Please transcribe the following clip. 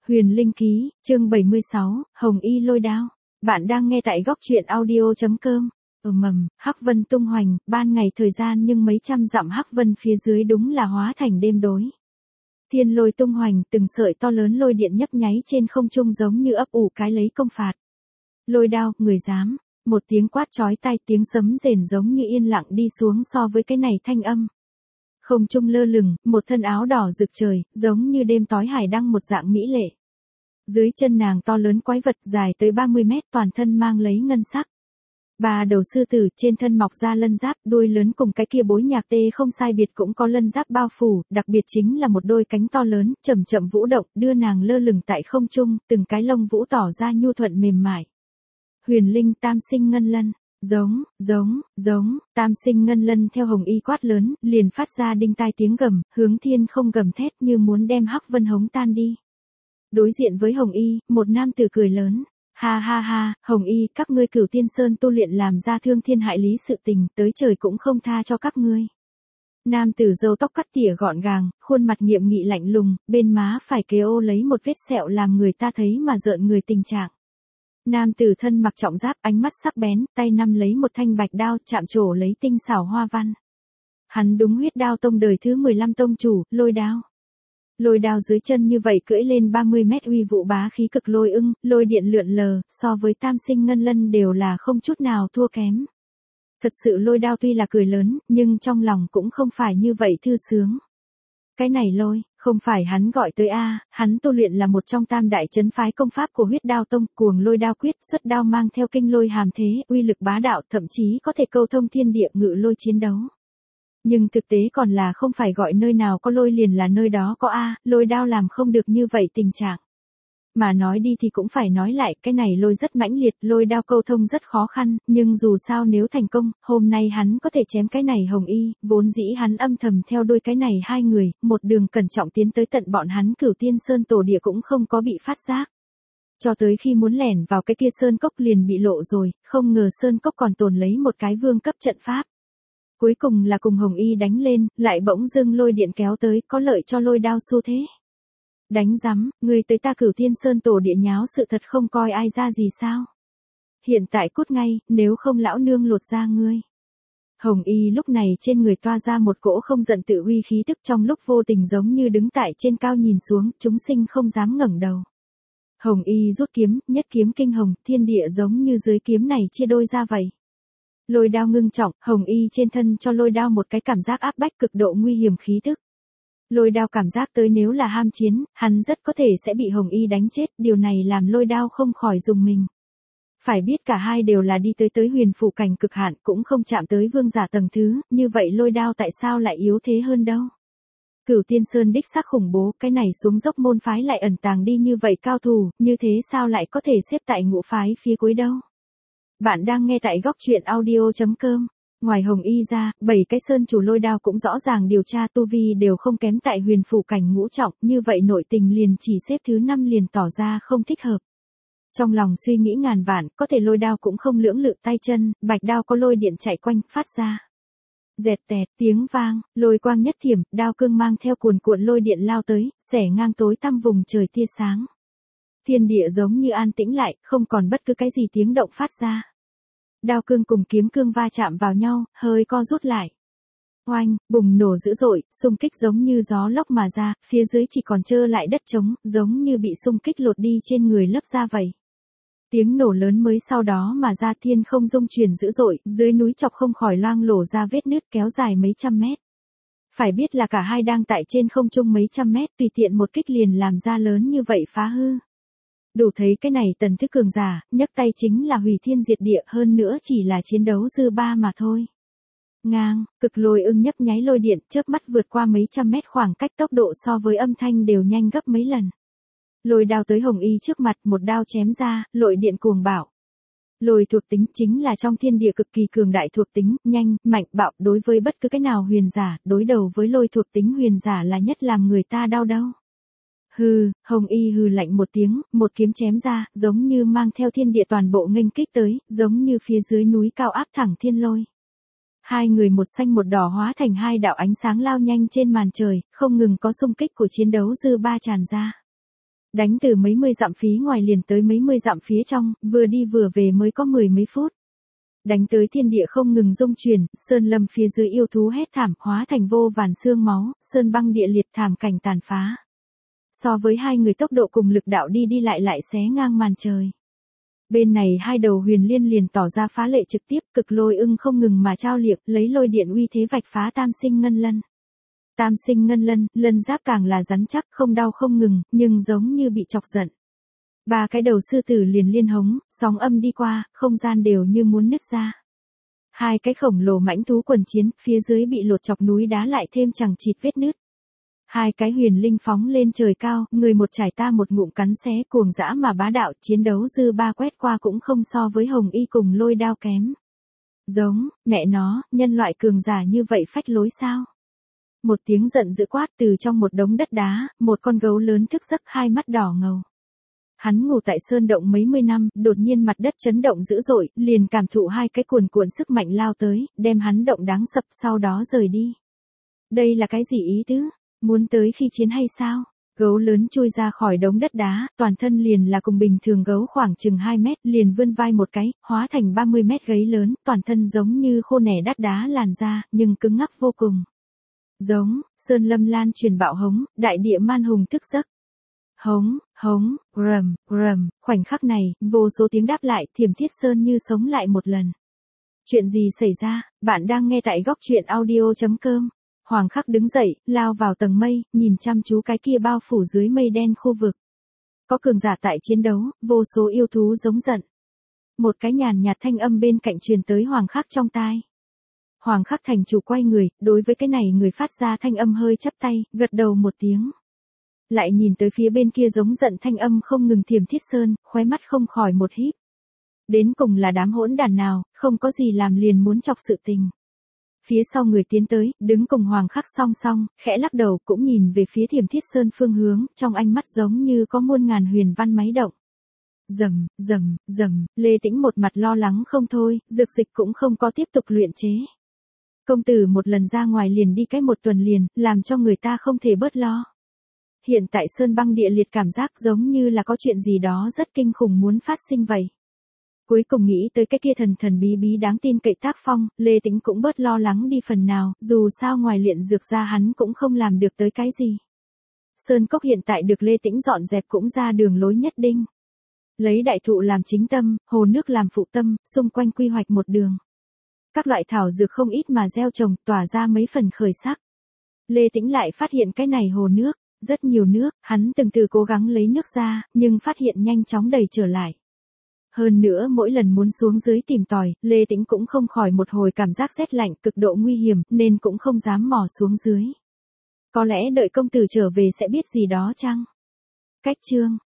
Huyền Linh Ký, chương 76, Hồng Y lôi đao. Bạn đang nghe tại góc truyện audio.com. Hắc vân tung hoành, ban ngày thời gian nhưng mấy trăm dặm hắc vân phía dưới đúng là hóa thành đêm tối. Thiên lôi tung hoành, từng sợi to lớn lôi điện nhấp nháy trên không trung giống như ấp ủ cái lấy công phạt. Lôi đao, người dám. Một tiếng quát chói tai, tiếng sấm rền giống như yên lặng đi xuống so với cái này thanh âm. Không trung lơ lửng, một thân áo đỏ rực trời, giống như đêm tối hải đăng một dạng mỹ lệ. Dưới chân nàng to lớn quái vật dài tới 30 mét, toàn thân mang lấy ngân sắc. Ba đầu sư tử, trên thân mọc ra lân giáp, đuôi lớn cùng cái kia bối nhạc tê không sai biệt cũng có lân giáp bao phủ, đặc biệt chính là một đôi cánh to lớn, chậm chậm vũ động, đưa nàng lơ lửng tại không trung, từng cái lông vũ tỏ ra nhu thuận mềm mại. Huyền Linh tam sinh ngân lân. Giống, tam sinh ngân lân theo Hồng Y quát lớn, liền phát ra đinh tai tiếng gầm, hướng thiên không gầm thét như muốn đem hắc vân hống tan đi. Đối diện với Hồng Y, một nam tử cười lớn, ha, Hồng Y, các ngươi Cửu Tiên Sơn tu luyện làm ra thương thiên hại lý sự tình, tới trời cũng không tha cho các ngươi. Nam tử râu tóc cắt tỉa gọn gàng, khuôn mặt nghiêm nghị lạnh lùng, bên má phải kế ô lấy một vết sẹo làm người ta thấy mà rợn người tình trạng. Nam tử thân mặc trọng giáp, ánh mắt sắc bén, tay nắm lấy một thanh bạch đao, chạm trổ lấy tinh xảo hoa văn. Hắn đúng Huyết Đao tông đời thứ 15 tông chủ, lôi đao. Lôi đao dưới chân như vậy cưỡi lên 30 mét uy vũ bá khí cực lôi ưng, lôi điện lượn lờ, so với tam sinh ngân lân đều là không chút nào thua kém. Thật sự lôi đao tuy là cười lớn, nhưng trong lòng cũng không phải như vậy thư sướng. Cái này lôi, không phải hắn gọi tới hắn tu luyện là một trong tam đại trấn phái công pháp của Huyết Đao tông, cuồng lôi đao quyết, xuất đao mang theo kinh lôi hàm thế, uy lực bá đạo, thậm chí có thể câu thông thiên địa ngự lôi chiến đấu. Nhưng thực tế còn là không phải gọi nơi nào có lôi liền là nơi đó có lôi đao làm không được như vậy tình trạng. Mà nói đi thì cũng phải nói lại, cái này lôi rất mãnh liệt, lôi đao câu thông rất khó khăn, nhưng dù sao nếu thành công, hôm nay hắn có thể chém cái này Hồng Y, vốn dĩ hắn âm thầm theo đuôi cái này hai người, một đường cẩn trọng tiến tới tận bọn hắn Cửu Tiên Sơn tổ địa cũng không có bị phát giác. Cho tới khi muốn lẻn vào cái kia sơn cốc liền bị lộ rồi, không ngờ sơn cốc còn tồn lấy một cái vương cấp trận pháp. Cuối cùng là cùng Hồng Y đánh lên, lại bỗng dưng lôi điện kéo tới, có lợi cho lôi đao xu thế. Đánh rắm, ngươi tới ta Cửu Tiên Sơn tổ địa nháo sự thật không coi ai ra gì sao? Hiện tại cút ngay, nếu không lão nương lột da ngươi. Hồng Y lúc này trên người toa ra một cỗ không giận tự uy khí tức, trong lúc vô tình giống như đứng tại trên cao nhìn xuống, chúng sinh không dám ngẩng đầu. Hồng Y rút kiếm, nhất kiếm kinh hồng, thiên địa giống như dưới kiếm này chia đôi ra vậy. Lôi đao ngưng trọng, Hồng Y trên thân cho lôi đao một cái cảm giác áp bách cực độ nguy hiểm khí tức. Lôi đao cảm giác tới nếu là ham chiến, hắn rất có thể sẽ bị Hồng Y đánh chết, điều này làm lôi đao không khỏi rùng mình. Phải biết cả hai đều là đi tới huyền phủ cảnh cực hạn, cũng không chạm tới vương giả tầng thứ, như vậy lôi đao tại sao lại yếu thế hơn đâu. Cửu Tiên Sơn đích xác khủng bố, cái này xuống dốc môn phái lại ẩn tàng đi như vậy cao thủ, như thế sao lại có thể xếp tại ngũ phái phía cuối đâu. Bạn đang nghe tại góc truyện audio.com. Ngoài Hồng Y ra, 7 cái sơn chủ lôi đao cũng rõ ràng điều tra tu vi đều không kém tại huyền phủ cảnh ngũ trọng, như vậy nội tình liền chỉ xếp thứ 5 liền tỏ ra không thích hợp. Trong lòng suy nghĩ ngàn vạn, có thể lôi đao cũng không lưỡng lự tay chân, bạch đao có lôi điện chạy quanh, phát ra. Dẹt tẹt, tiếng vang, lôi quang nhất thiểm, đao cương mang theo cuồn cuộn lôi điện lao tới, xẻ ngang tối tăm vùng trời tia sáng. Thiên địa giống như an tĩnh lại, không còn bất cứ cái gì tiếng động phát ra. Đao cương cùng kiếm cương va chạm vào nhau, hơi co rút lại. Oanh, bùng nổ dữ dội, xung kích giống như gió lốc mà ra, phía dưới chỉ còn trơ lại đất trống, giống như bị xung kích lột đi trên người lấp ra vậy. Tiếng nổ lớn mới sau đó mà ra, thiên không rung chuyển dữ dội, dưới núi chọc không khỏi loang lổ ra vết nứt kéo dài mấy trăm mét. Phải biết là cả hai đang tại trên không trung mấy trăm mét, tùy tiện một kích liền làm ra lớn như vậy phá hư. Đủ thấy cái này tần thức cường giả, nhấc tay chính là hủy thiên diệt địa, hơn nữa chỉ là chiến đấu dư ba mà thôi. Ngang, cực lôi ưng nhấp nháy lôi điện, chớp mắt vượt qua mấy trăm mét khoảng cách, tốc độ so với âm thanh đều nhanh gấp mấy lần. Lôi đao tới Hồng Y trước mặt, một đao chém ra, lôi điện cuồng bạo. Lôi thuộc tính chính là trong thiên địa cực kỳ cường đại thuộc tính, nhanh, mạnh, bạo, đối với bất cứ cái nào huyền giả, đối đầu với lôi thuộc tính huyền giả là nhất làm người ta đau đau. Hừ, Hồng Y hừ lạnh một tiếng, một kiếm chém ra, giống như mang theo thiên địa toàn bộ nghênh kích tới, giống như phía dưới núi cao áp thẳng thiên lôi. Hai người một xanh một đỏ hóa thành hai đạo ánh sáng lao nhanh trên màn trời, không ngừng có xung kích của chiến đấu dư ba tràn ra. Đánh từ mấy mươi dặm phía ngoài liền tới mấy mươi dặm phía trong, vừa đi vừa về mới có 10 mấy phút. Đánh tới thiên địa không ngừng rung chuyển, sơn lâm phía dưới yêu thú hét thảm, hóa thành vô vàn xương máu, sơn băng địa liệt thảm cảnh tàn phá. So với hai người tốc độ cùng lực đạo đi lại xé ngang màn trời. Bên này hai đầu huyền liên liền tỏ ra phá lệ trực tiếp, cực lôi ưng không ngừng mà trao liệng, lấy lôi điện uy thế vạch phá tam sinh ngân lân. Tam sinh ngân lân, lân giáp càng là rắn chắc, không đau không ngừng, nhưng giống như bị chọc giận. Ba cái đầu sư tử liền liên hống, sóng âm đi qua, không gian đều như muốn nứt ra. Hai cái khổng lồ mãnh thú quần chiến, phía dưới bị lột chọc núi đá lại thêm chẳng chịt vết nứt. Hai cái huyền linh phóng lên trời cao, người một trải ta một ngụm cắn xé cuồng dã mà bá đạo, chiến đấu dư ba quét qua cũng không so với hồng y cùng lôi đao kém. Giống, mẹ nó, nhân loại cường giả như vậy phách lối sao? Một tiếng giận dữ quát từ trong một đống đất đá, một con gấu lớn thức giấc hai mắt đỏ ngầu. Hắn ngủ tại sơn động mấy mươi năm, đột nhiên mặt đất chấn động dữ dội, liền cảm thụ hai cái cuồn cuộn sức mạnh lao tới, đem hắn động đáng sập sau đó rời đi. Đây là cái gì ý tứ? Muốn tới khi chiến hay sao? Gấu lớn chui ra khỏi đống đất đá, toàn thân liền là cùng bình thường gấu khoảng chừng 2 mét, liền vươn vai một cái, hóa thành 30 mét gáy lớn, toàn thân giống như khô nẻ đắt đá làn da, nhưng cứng ngắc vô cùng. Giống, sơn lâm lan truyền bạo hống, đại địa man hùng thức giấc. Hống, hống, rầm, rầm, khoảnh khắc này, vô số tiếng đáp lại, Thiểm Thiết Sơn như sống lại một lần. Chuyện gì xảy ra, bạn đang nghe tại góc truyện audio.com. Hoàng Khắc đứng dậy, lao vào tầng mây, nhìn chăm chú cái kia bao phủ dưới mây đen khu vực. Có cường giả tại chiến đấu, vô số yêu thú giống giận. Một cái nhàn nhạt thanh âm bên cạnh truyền tới Hoàng Khắc trong tai. Hoàng Khắc thành chủ quay người, đối với cái này người phát ra thanh âm hơi chắp tay, gật đầu một tiếng. Lại nhìn tới phía bên kia giống giận thanh âm không ngừng Thiểm Thiết Sơn, khóe mắt không khỏi một híp. Đến cùng là đám hỗn đàn nào, không có gì làm liền muốn chọc sự tình. Phía sau người tiến tới, đứng cùng Hoàng Khắc song song, khẽ lắc đầu cũng nhìn về phía Thiểm Thiết Sơn phương hướng, trong ánh mắt giống như có muôn ngàn huyền văn máy động. Rầm, rầm, rầm, Lê Tĩnh một mặt lo lắng không thôi, Dược Dịch cũng không có tiếp tục luyện chế. Công tử một lần ra ngoài liền đi cách một tuần liền, làm cho người ta không thể bớt lo. Hiện tại sơn băng địa liệt cảm giác giống như là có chuyện gì đó rất kinh khủng muốn phát sinh vậy. Cuối cùng nghĩ tới cái kia thần thần bí bí đáng tin cậy tác phong, Lê Tĩnh cũng bớt lo lắng đi phần nào, dù sao ngoài luyện dược ra hắn cũng không làm được tới cái gì. Sơn cốc hiện tại được Lê Tĩnh dọn dẹp cũng ra đường lối nhất định. Lấy đại thụ làm chính tâm, hồ nước làm phụ tâm, xung quanh quy hoạch một đường. Các loại thảo dược không ít mà gieo trồng, tỏa ra mấy phần khởi sắc. Lê Tĩnh lại phát hiện cái này hồ nước, rất nhiều nước, hắn từng từ cố gắng lấy nước ra, nhưng phát hiện nhanh chóng đầy trở lại. Hơn nữa mỗi lần muốn xuống dưới tìm tòi, Lê Tĩnh cũng không khỏi một hồi cảm giác rét lạnh cực độ nguy hiểm, nên cũng không dám mò xuống dưới. Có lẽ đợi công tử trở về sẽ biết gì đó chăng? Cách chương